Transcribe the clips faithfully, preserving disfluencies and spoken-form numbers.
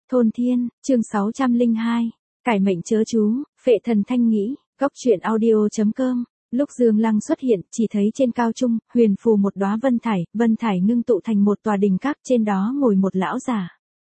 Thôn Thiên, chương sáu trăm lẻ hai, cải mệnh chớ chú, phệ thần thanh nghĩ, góc truyện audio.com. Lúc Dương Lăng xuất hiện, chỉ thấy trên cao trung, huyền phù một đóa vân thải, vân thải ngưng tụ thành một tòa đình các, trên đó ngồi một lão giả.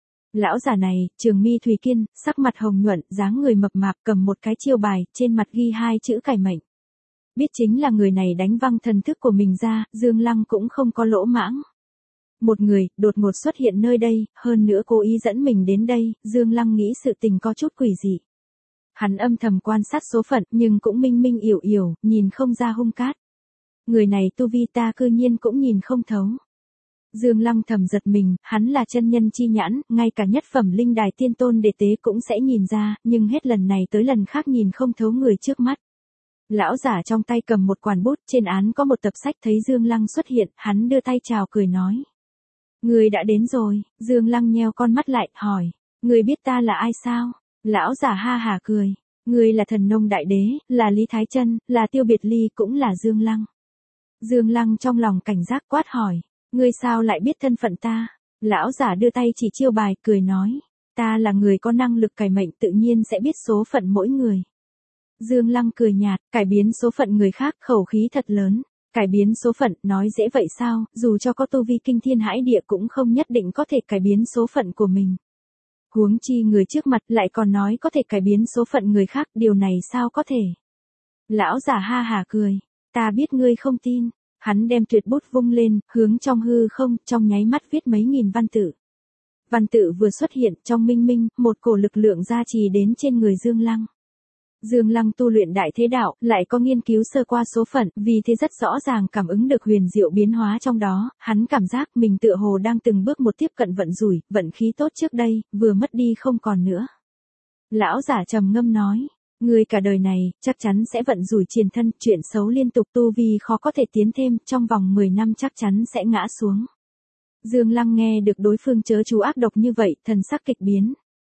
Lão giả này, trường mi thùy kiên, sắc mặt hồng nhuận, dáng người mập mạp, cầm một cái chiêu bài, trên mặt ghi hai chữ cải mệnh. Biết chính là người này đánh văng thần thức của mình ra, Dương Lăng cũng không có lỗ mãng. Một người, đột ngột xuất hiện nơi đây, hơn nữa cố ý dẫn mình đến đây, Dương Lăng nghĩ sự tình có chút quỷ dị. Hắn âm thầm quan sát số phận, nhưng cũng minh minh yểu yểu, nhìn không ra hung cát. Người này tu vi ta cư nhiên cũng nhìn không thấu. Dương Lăng thầm giật mình, hắn là chân nhân chi nhãn, ngay cả nhất phẩm linh đài tiên tôn đệ tế cũng sẽ nhìn ra, nhưng hết lần này tới lần khác nhìn không thấu người trước mắt. Lão giả trong tay cầm một quản bút, trên án có một tập sách, thấy Dương Lăng xuất hiện, hắn đưa tay chào cười nói. Người đã đến rồi, Dương Lăng nheo con mắt lại, hỏi, người biết ta là ai sao? Lão giả ha hả cười, người là thần nông đại đế, là Lý Thái Chân, là Tiêu Biệt Ly, cũng là Dương Lăng. Dương Lăng trong lòng cảnh giác quát hỏi, ngươi sao lại biết thân phận ta? Lão giả đưa tay chỉ chiêu bài, cười nói, ta là người có năng lực cải mệnh, tự nhiên sẽ biết số phận mỗi người. Dương Lăng cười nhạt, cải biến số phận người khác, khẩu khí thật lớn. Cải biến số phận, nói dễ vậy sao, dù cho có tu vi kinh thiên hãi địa cũng không nhất định có thể cải biến số phận của mình. Huống chi người trước mặt lại còn nói có thể cải biến số phận người khác, điều này sao có thể? Lão giả ha hả cười, ta biết ngươi không tin. Hắn đem tuyệt bút vung lên, hướng trong hư không, trong nháy mắt viết mấy nghìn văn tự. Văn tự vừa xuất hiện, trong minh minh, một cổ lực lượng gia trì đến trên người Dương Lăng. Dương Lăng tu luyện đại thế đạo, lại có nghiên cứu sơ qua số phận, vì thế rất rõ ràng cảm ứng được huyền diệu biến hóa trong đó, hắn cảm giác mình tựa hồ đang từng bước một tiếp cận vận rủi, vận khí tốt trước đây, vừa mất đi không còn nữa. Lão giả trầm ngâm nói, người cả đời này, chắc chắn sẽ vận rủi triền thân, chuyện xấu liên tục, tu vi khó có thể tiến thêm, trong vòng mười năm chắc chắn sẽ ngã xuống. Dương Lăng nghe được đối phương chớ chú ác độc như vậy, thần sắc kịch biến.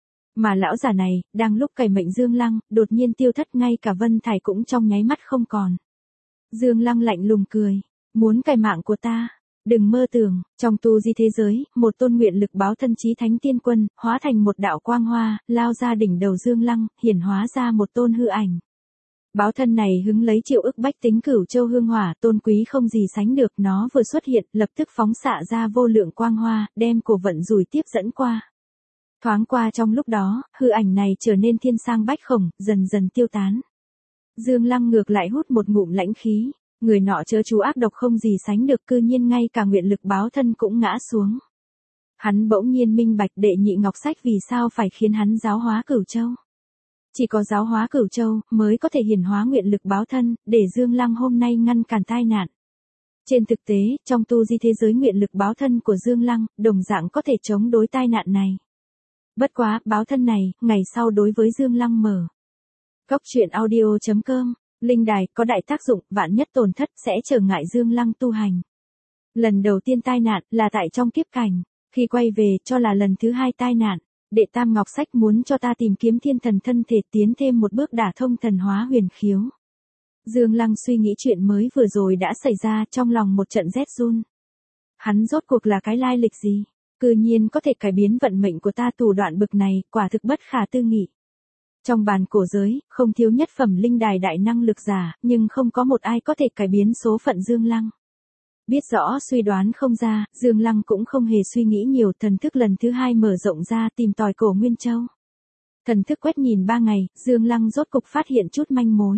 Mà lão giả này, đang lúc cải mệnh Dương Lăng, đột nhiên tiêu thất, ngay cả vân thải cũng trong nháy mắt không còn. Dương Lăng lạnh lùng cười, muốn cải mạng của ta, đừng mơ tưởng. Trong tu di thế giới, một tôn nguyện lực báo thân chí thánh tiên quân, hóa thành một đạo quang hoa, lao ra đỉnh đầu Dương Lăng, hiển hóa ra một tôn hư ảnh. Báo thân này hứng lấy triệu ức bách tính cửu châu hương hỏa, tôn quý không gì sánh được, nó vừa xuất hiện, lập tức phóng xạ ra vô lượng quang hoa, đem cổ vận rủi tiếp dẫn qua. Thoáng qua trong lúc đó, hư ảnh này trở nên thiên sang bách khổng, dần dần tiêu tán. Dương Lăng ngược lại hút một ngụm lãnh khí, người nọ chớ chú ác độc không gì sánh được, cư nhiên ngay cả nguyện lực báo thân cũng ngã xuống. Hắn bỗng nhiên minh bạch Đệ Nhị Ngọc Sách vì sao phải khiến hắn giáo hóa Cửu Châu. Chỉ có giáo hóa Cửu Châu mới có thể hiển hóa nguyện lực báo thân, để Dương Lăng hôm nay ngăn cản tai nạn. Trên thực tế, trong tu di thế giới nguyện lực báo thân của Dương Lăng, đồng dạng có thể chống đối tai nạn này. Bất quá, báo thân này, ngày sau đối với Dương Lăng mở. Góc truyện audio.com, linh đài, có đại tác dụng, vạn nhất tổn thất, sẽ trở ngại Dương Lăng tu hành. Lần đầu tiên tai nạn, là tại trong kiếp cảnh, khi quay về, cho là lần thứ hai tai nạn, Đệ Tam Ngọc Sách muốn cho ta tìm kiếm thiên thần thân thể, tiến thêm một bước đả thông thần hóa huyền khiếu. Dương Lăng suy nghĩ chuyện mới vừa rồi đã xảy ra, trong lòng một trận rét run. Hắn rốt cuộc là cái lai lịch gì? Cư nhiên có thể cải biến vận mệnh của ta, thủ đoạn bực này, quả thực bất khả tư nghị. Trong bàn cổ giới, không thiếu nhất phẩm linh đài đại năng lực giả, nhưng không có một ai có thể cải biến số phận Dương Lăng. Biết rõ suy đoán không ra, Dương Lăng cũng không hề suy nghĩ nhiều, thần thức lần thứ hai mở rộng ra, tìm tòi cổ Nguyên Châu. Thần thức quét nhìn ba ngày, Dương Lăng rốt cục phát hiện chút manh mối.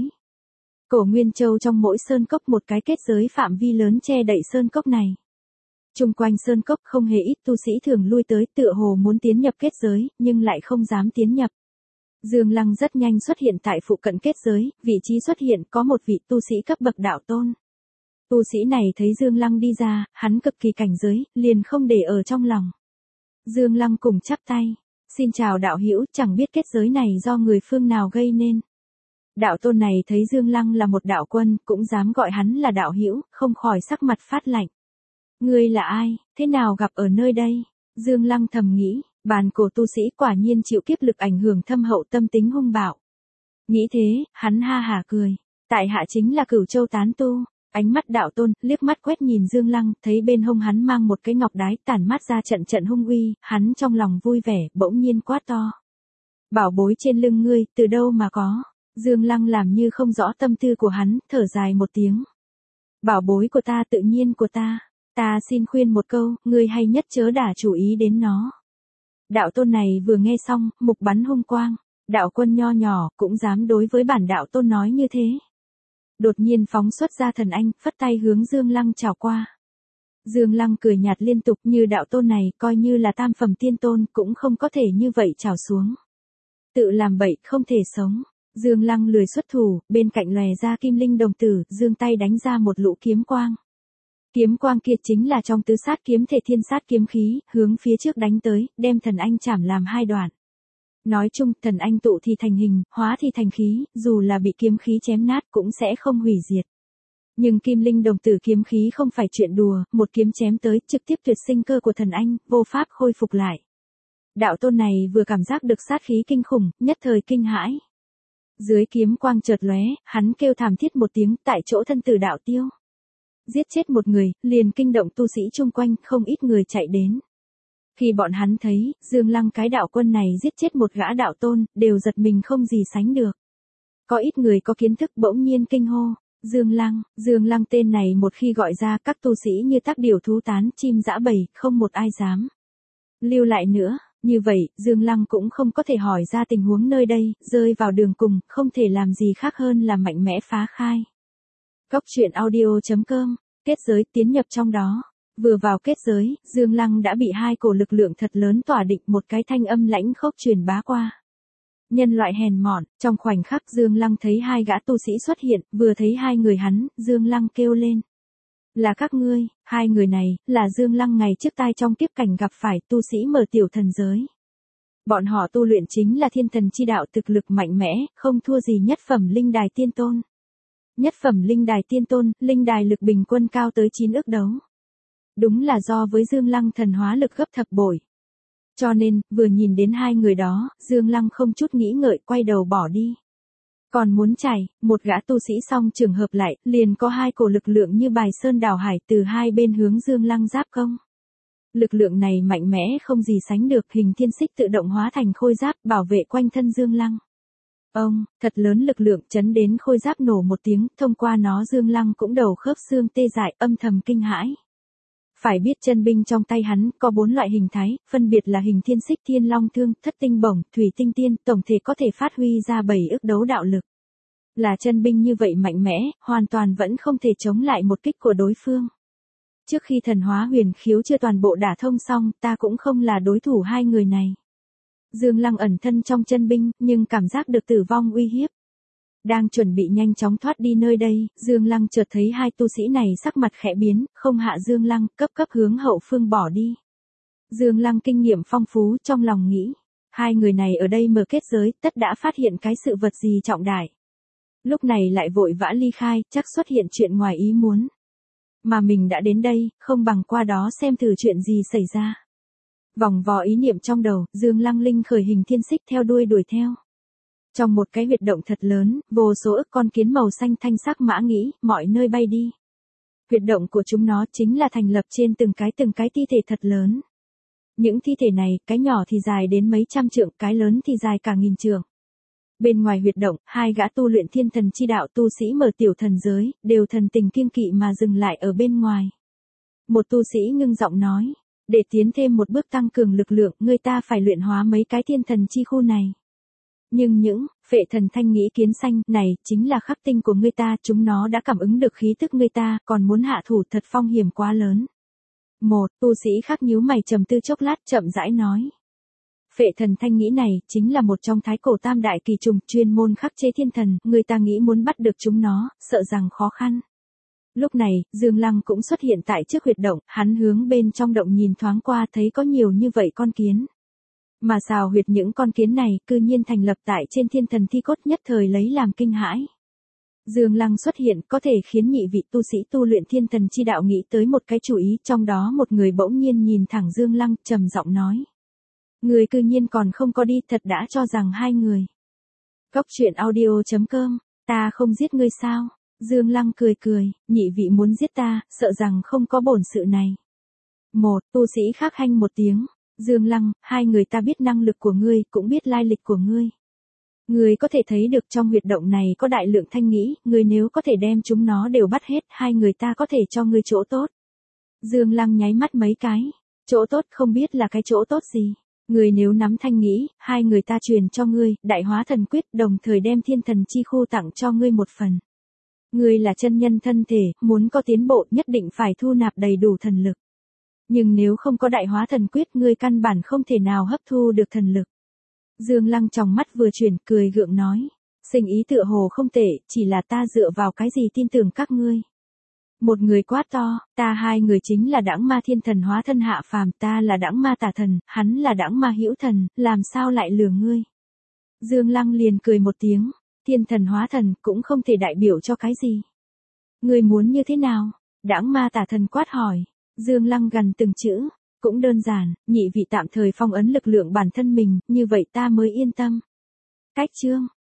Cổ Nguyên Châu trong mỗi sơn cốc một cái kết giới phạm vi lớn che đậy sơn cốc này. Trung quanh sơn cốc không hề ít tu sĩ thường lui tới, tựa hồ muốn tiến nhập kết giới, nhưng lại không dám tiến nhập. Dương Lăng rất nhanh xuất hiện tại phụ cận kết giới, vị trí xuất hiện có một vị tu sĩ cấp bậc đạo tôn. Tu sĩ này thấy Dương Lăng đi ra, hắn cực kỳ cảnh giới, liền không để ở trong lòng. Dương Lăng cùng chắp tay, xin chào đạo hữu, chẳng biết kết giới này do người phương nào gây nên. Đạo tôn này thấy Dương Lăng là một đạo quân, cũng dám gọi hắn là đạo hữu, không khỏi sắc mặt phát lạnh. Ngươi là ai, thế nào gặp ở nơi đây? Dương Lăng thầm nghĩ, bàn cổ tu sĩ quả nhiên chịu kiếp lực ảnh hưởng thâm hậu, tâm tính hung bạo. Nghĩ thế, hắn ha hả cười, tại hạ chính là Cửu Châu tán tu, Ánh mắt đạo tôn, liếc mắt quét nhìn Dương Lăng, thấy bên hông hắn mang một cái ngọc đái tản mát ra trận trận hung uy, hắn trong lòng vui vẻ, bỗng nhiên quát to. Bảo bối trên lưng ngươi, từ đâu mà có? Dương Lăng làm như không rõ tâm tư của hắn, thở dài một tiếng. Bảo bối của ta tự nhiên của ta, ta xin khuyên một câu, ngươi hay nhất chớ đả chủ ý đến nó. Đạo tôn này vừa nghe xong, mục bắn hung quang, đạo quân nho nhỏ, cũng dám đối với bản đạo tôn nói như thế. Đột nhiên phóng xuất ra thần anh, phất tay hướng Dương Lăng chào qua. Dương Lăng cười nhạt liên tục, như đạo tôn này, coi như là tam phẩm tiên tôn, cũng không có thể như vậy chào xuống. Tự làm bậy, không thể sống. Dương Lăng lười xuất thủ, bên cạnh lòe ra kim linh đồng tử, dương tay đánh ra một lũ kiếm quang. Kiếm quang kia chính là trong tứ sát kiếm thể thiên sát kiếm khí, hướng phía trước đánh tới, đem thần anh chảm làm hai đoạn. Nói chung, thần anh tụ thì thành hình, hóa thì thành khí, dù là bị kiếm khí chém nát cũng sẽ không hủy diệt. Nhưng kim linh đồng tử kiếm khí không phải chuyện đùa, một kiếm chém tới, trực tiếp tuyệt sinh cơ của thần anh, vô pháp khôi phục lại. Đạo tôn này vừa cảm giác được sát khí kinh khủng, nhất thời kinh hãi. Dưới kiếm quang chợt lóe, hắn kêu thảm thiết một tiếng, tại chỗ thân tử đạo tiêu. Giết chết một người, liền kinh động tu sĩ chung quanh, không ít người chạy đến. Khi bọn hắn thấy, Dương Lăng cái đạo quân này giết chết một gã đạo tôn, đều giật mình không gì sánh được. Có ít người có kiến thức bỗng nhiên kinh hô, Dương Lăng, Dương Lăng tên này một khi gọi ra các tu sĩ như tác điểu thú tán, chim dã bầy, không một ai dám lưu lại nữa. Như vậy, Dương Lăng cũng không có thể hỏi ra tình huống nơi đây, rơi vào đường cùng, không thể làm gì khác hơn là mạnh mẽ phá khai. Góc truyện audio chấm com, kết giới tiến nhập trong đó. Vừa vào kết giới, Dương Lăng đã bị hai cổ lực lượng thật lớn tỏa định, một cái thanh âm lãnh khốc truyền bá qua. Nhân loại hèn mọn, trong khoảnh khắc Dương Lăng thấy hai gã tu sĩ xuất hiện, vừa thấy hai người hắn, Dương Lăng kêu lên. Là các ngươi, hai người này, là Dương Lăng ngày trước tai trong kiếp cảnh gặp phải tu sĩ mở tiểu thần giới. Bọn họ tu luyện chính là thiên thần chi đạo, thực lực mạnh mẽ, không thua gì nhất phẩm linh đài tiên tôn. Nhất phẩm linh đài tiên tôn, linh đài lực bình quân cao tới chín ức đấu. Đúng là do với Dương Lăng thần hóa lực gấp thập bội. Cho nên, vừa nhìn đến hai người đó, Dương Lăng không chút nghĩ ngợi quay đầu bỏ đi. Còn muốn chạy, một gã tu sĩ xong trường hợp lại, liền có hai cổ lực lượng như bài sơn đảo hải từ hai bên hướng Dương Lăng giáp công. Lực lượng này mạnh mẽ không gì sánh được, hình thiên xích tự động hóa thành khôi giáp bảo vệ quanh thân Dương Lăng. Ông, thật lớn lực lượng chấn đến khôi giáp nổ một tiếng, thông qua nó Dương Lăng cũng đầu khớp xương tê dại, âm thầm kinh hãi. Phải biết chân binh trong tay hắn có bốn loại hình thái, phân biệt là hình thiên xích, thiên long thương, thất tinh bổng, thủy tinh tiên, tổng thể có thể phát huy ra bảy ức đấu đạo lực. Là chân binh như vậy mạnh mẽ, hoàn toàn vẫn không thể chống lại một kích của đối phương. Trước khi thần hóa huyền khiếu chưa toàn bộ đả thông xong, ta cũng không là đối thủ hai người này. Dương Lăng ẩn thân trong chân binh, nhưng cảm giác được tử vong uy hiếp. Đang chuẩn bị nhanh chóng thoát đi nơi đây, Dương Lăng chợt thấy hai tu sĩ này sắc mặt khẽ biến, không hạ Dương Lăng, cấp cấp hướng hậu phương bỏ đi. Dương Lăng kinh nghiệm phong phú, trong lòng nghĩ, hai người này ở đây mở kết giới, tất đã phát hiện cái sự vật gì trọng đại. Lúc này lại vội vã ly khai, chắc xuất hiện chuyện ngoài ý muốn. Mà mình đã đến đây, không bằng qua đó xem thử chuyện gì xảy ra. Vòng vò ý niệm trong đầu, Dương Lăng linh khởi hình thiên xích theo đuôi đuổi theo. Trong một cái huyệt động thật lớn, vô số ức con kiến màu xanh thanh sắc mã nghĩ, mọi nơi bay đi. Huyệt động của chúng nó chính là thành lập trên từng cái từng cái thi thể thật lớn. Những thi thể này, cái nhỏ thì dài đến mấy trăm trượng, cái lớn thì dài cả nghìn trượng. Bên ngoài huyệt động, hai gã tu luyện thiên thần chi đạo tu sĩ mở tiểu thần giới, đều thần tình kiêng kỵ mà dừng lại ở bên ngoài. Một tu sĩ ngưng giọng nói, để tiến thêm một bước tăng cường lực lượng, người ta phải luyện hóa mấy cái thiên thần chi khu này. Nhưng những phệ thần thanh nghĩ kiến xanh này chính là khắc tinh của người ta, chúng nó đã cảm ứng được khí tức người ta, còn muốn hạ thủ thật phong hiểm quá lớn. Một tu sĩ khác nhíu mày trầm tư chốc lát, chậm rãi nói. Phệ thần thanh nghĩ này chính là một trong thái cổ tam đại kỳ trùng, chuyên môn khắc chế thiên thần, người ta nghĩ muốn bắt được chúng nó, sợ rằng khó khăn. Lúc này, Dương Lăng cũng xuất hiện tại trước huyệt động, hắn hướng bên trong động nhìn thoáng qua, thấy có nhiều như vậy con kiến. Mà xào huyệt những con kiến này, cư nhiên thành lập tại trên thiên thần thi cốt, nhất thời lấy làm kinh hãi. Dương Lăng xuất hiện, có thể khiến nhị vị tu sĩ tu luyện thiên thần chi đạo nghĩ tới một cái chủ ý, trong đó một người bỗng nhiên nhìn thẳng Dương Lăng, trầm giọng nói. Người cư nhiên còn không có đi, thật đã cho rằng hai người. Góc truyện audio chấm com, ta không giết ngươi sao? Dương Lăng cười cười, nhị vị muốn giết ta, sợ rằng không có bổn sự này. Một, tu sĩ khác hanh một tiếng. Dương Lăng, hai người ta biết năng lực của ngươi, cũng biết lai lịch của ngươi. Ngươi có thể thấy được trong huyệt động này có đại lượng thanh nghĩ, ngươi nếu có thể đem chúng nó đều bắt hết, hai người ta có thể cho ngươi chỗ tốt. Dương Lăng nháy mắt mấy cái. Chỗ tốt không biết là cái chỗ tốt gì. Ngươi nếu nắm thanh nghĩ, hai người ta truyền cho ngươi, đại hóa thần quyết, đồng thời đem thiên thần chi khu tặng cho ngươi một phần. Ngươi là chân nhân thân thể, muốn có tiến bộ nhất định phải thu nạp đầy đủ thần lực. Nhưng nếu không có đại hóa thần quyết, ngươi căn bản không thể nào hấp thu được thần lực. Dương Lăng trong mắt vừa chuyển, cười gượng nói. Sinh ý tựa hồ không tệ, chỉ là ta dựa vào cái gì tin tưởng các ngươi. Một người quát to, ta hai người chính là đãng ma thiên thần hóa thân hạ phàm, ta là đãng ma tà thần, hắn là đãng ma hữu thần, làm sao lại lừa ngươi. Dương Lăng liền cười một tiếng, thiên thần hóa thần cũng không thể đại biểu cho cái gì. Ngươi muốn như thế nào? Đãng ma tà thần quát hỏi. Dương Lăng gần từng chữ, cũng đơn giản, nhị vị tạm thời phong ấn lực lượng bản thân mình, như vậy ta mới yên tâm. Cách chương